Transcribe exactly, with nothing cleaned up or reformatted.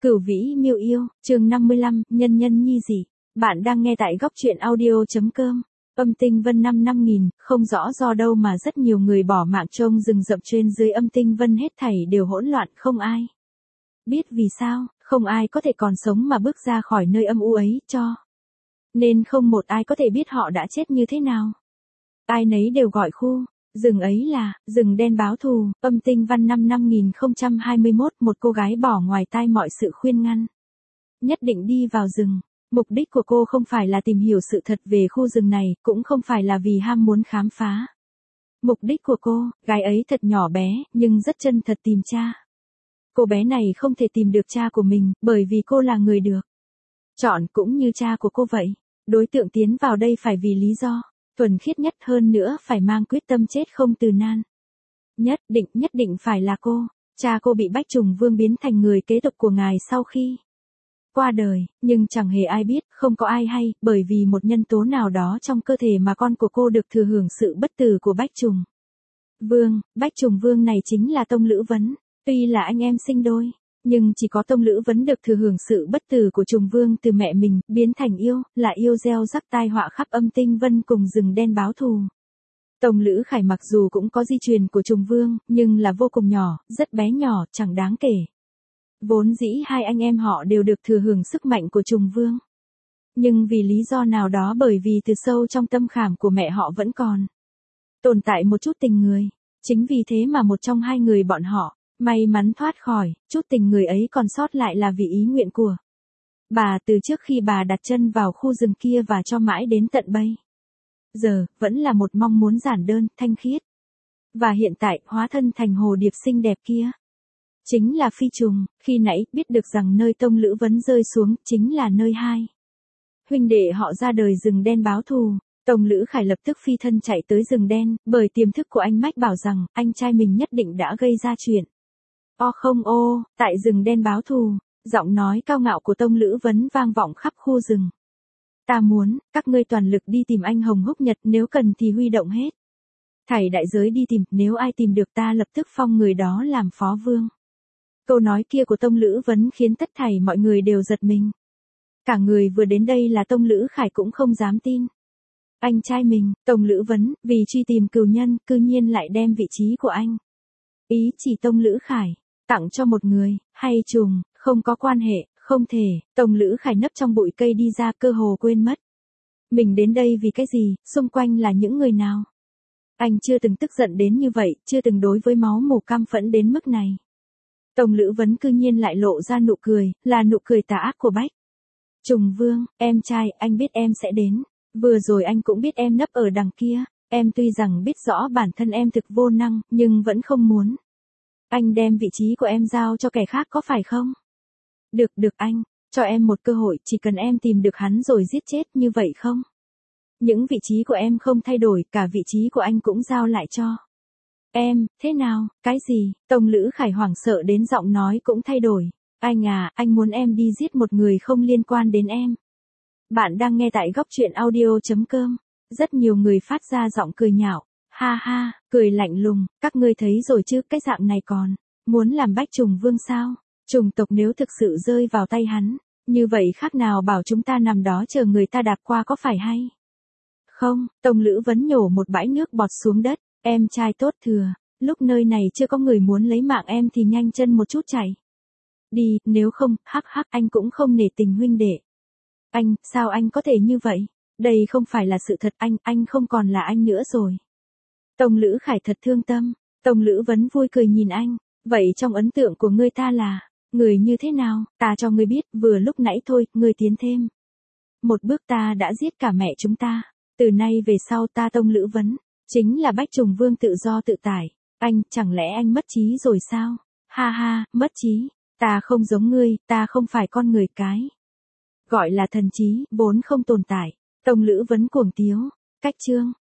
Cửu Vĩ Miêu Yêu, chương năm mươi lăm, nhân nhân nhi dị. Bạn đang nghe tại góc truyện audio.com. Âm tinh vân năm năm nghìn, không rõ do đâu mà rất nhiều người bỏ mạng trông rừng rậm trên dưới âm tinh vân, hết thảy đều hỗn loạn, không ai biết vì sao, không ai có thể còn sống mà bước ra khỏi nơi âm u ấy, cho nên không một ai có thể biết họ đã chết như thế nào. Ai nấy đều gọi khu rừng ấy là rừng đen báo thù. Âm tinh văn năm năm nghìn không trăm hai mươi mốt, một cô gái bỏ ngoài tai mọi sự khuyên ngăn, nhất định đi vào rừng. Mục đích của cô không phải là tìm hiểu sự thật về khu rừng này, cũng không phải là vì ham muốn khám phá. Mục đích của cô, gái ấy thật nhỏ bé, nhưng rất chân thật, tìm cha. Cô bé này không thể tìm được cha của mình, bởi vì cô là người được chọn cũng như cha của cô vậy. Đối tượng tiến vào đây phải vì lý do thuần khiết nhất, hơn nữa phải mang quyết tâm chết không từ nan. Nhất định, nhất định phải là cô. Cha cô bị Bách Trùng Vương biến thành người kế tục của ngài sau khi qua đời, nhưng chẳng hề ai biết, không có ai hay, bởi vì một nhân tố nào đó trong cơ thể mà con của cô được thừa hưởng sự bất tử của Bách Trùng Vương. Bách Trùng Vương này chính là Tông Lữ Vấn. Tuy là anh em sinh đôi, nhưng chỉ có Tông Lữ Vấn được thừa hưởng sự bất tử của Trùng Vương từ mẹ mình, biến thành yêu, là yêu gieo rắc tai họa khắp âm tinh vân cùng rừng đen báo thù. Tông Lữ Khải mặc dù cũng có di truyền của Trùng Vương, nhưng là vô cùng nhỏ, rất bé nhỏ, chẳng đáng kể. Vốn dĩ hai anh em họ đều được thừa hưởng sức mạnh của Trùng Vương. Nhưng vì lý do nào đó, bởi vì từ sâu trong tâm khảm của mẹ họ vẫn còn tồn tại một chút tình người. Chính vì thế mà một trong hai người bọn họ may mắn thoát khỏi, chút tình người ấy còn sót lại là vì ý nguyện của bà từ trước khi bà đặt chân vào khu rừng kia, và cho mãi đến tận bây giờ, vẫn là một mong muốn giản đơn, thanh khiết. Và hiện tại, hóa thân thành hồ điệp xinh đẹp kia chính là Phi Trùng. Khi nãy, biết được rằng nơi Tông Lữ Vấn rơi xuống, chính là nơi hai huynh đệ họ ra đời rừng đen báo thù. Tông Lữ Khải lập tức phi thân chạy tới rừng đen, bởi tiềm thức của anh mách bảo rằng, anh trai mình nhất định đã gây ra chuyện O không ô, tại rừng đen báo thù. Giọng nói cao ngạo của Tông Lữ Vấn vang vọng khắp khu rừng. Ta muốn, các ngươi toàn lực đi tìm anh Hồng Húc Nhật, nếu cần thì huy động hết thảy đại giới đi tìm, nếu ai tìm được ta lập tức phong người đó làm phó vương. Câu nói kia của Tông Lữ Vấn khiến tất thảy mọi người đều giật mình. Cả người vừa đến đây là Tông Lữ Khải cũng không dám tin. Anh trai mình, Tông Lữ Vấn, vì truy tìm cừu nhân, cư nhiên lại đem vị trí của anh ý chỉ Tông Lữ Khải tặng cho một người, hay trùng, không có quan hệ, không thể. Tông Lữ Khải nấp trong bụi cây đi ra, cơ hồ quên mất mình đến đây vì cái gì, xung quanh là những người nào. Anh chưa từng tức giận đến như vậy, chưa từng đối với máu mù căm phẫn đến mức này. Tông Lữ Vấn cư nhiên lại lộ ra nụ cười, là nụ cười tà ác của Bách Trùng Vương. Em trai, anh biết em sẽ đến. Vừa rồi anh cũng biết em nấp ở đằng kia. Em tuy rằng biết rõ bản thân em thực vô năng, nhưng vẫn không muốn anh đem vị trí của em giao cho kẻ khác, có phải không? Được, được anh, cho em một cơ hội, chỉ cần em tìm được hắn rồi giết chết, như vậy không? Những vị trí của em không thay đổi, cả vị trí của anh cũng giao lại cho em, thế nào? Cái gì? Tông Lữ Khải hoảng sợ đến giọng nói cũng thay đổi. Anh à, anh muốn em đi giết một người không liên quan đến em. Bạn đang nghe tại góc truyện audio.com. Rất nhiều người phát ra giọng cười nhạo. Ha ha, cười lạnh lùng, các ngươi thấy rồi chứ, cái dạng này còn muốn làm Bách Trùng Vương sao? Trùng tộc nếu thực sự rơi vào tay hắn, như vậy khác nào bảo chúng ta nằm đó chờ người ta đạp qua, có phải hay không? Tông Lữ Vấn nhổ một bãi nước bọt xuống đất. Em trai tốt thừa, lúc nơi này chưa có người muốn lấy mạng em thì nhanh chân một chút chạy đi, nếu không, hắc hắc, anh cũng không nể tình huynh đệ. Anh, sao anh có thể như vậy? Đây không phải là sự thật, anh, anh không còn là anh nữa rồi. Tông Lữ Khải thật thương tâm. Tông Lữ Vấn vui cười nhìn anh. Vậy trong ấn tượng của ngươi ta là người như thế nào? Ta cho ngươi biết, vừa lúc nãy thôi, ngươi tiến thêm một bước ta đã giết cả mẹ chúng ta. Từ nay về sau ta Tông Lữ Vấn chính là Bách Trùng Vương tự do tự tại. Anh, chẳng lẽ anh mất trí rồi sao? Ha ha, mất trí. Ta không giống ngươi, ta không phải con người, cái gọi là thần trí vốn không tồn tại. Tông Lữ Vấn cuồng tiếu. Cách chương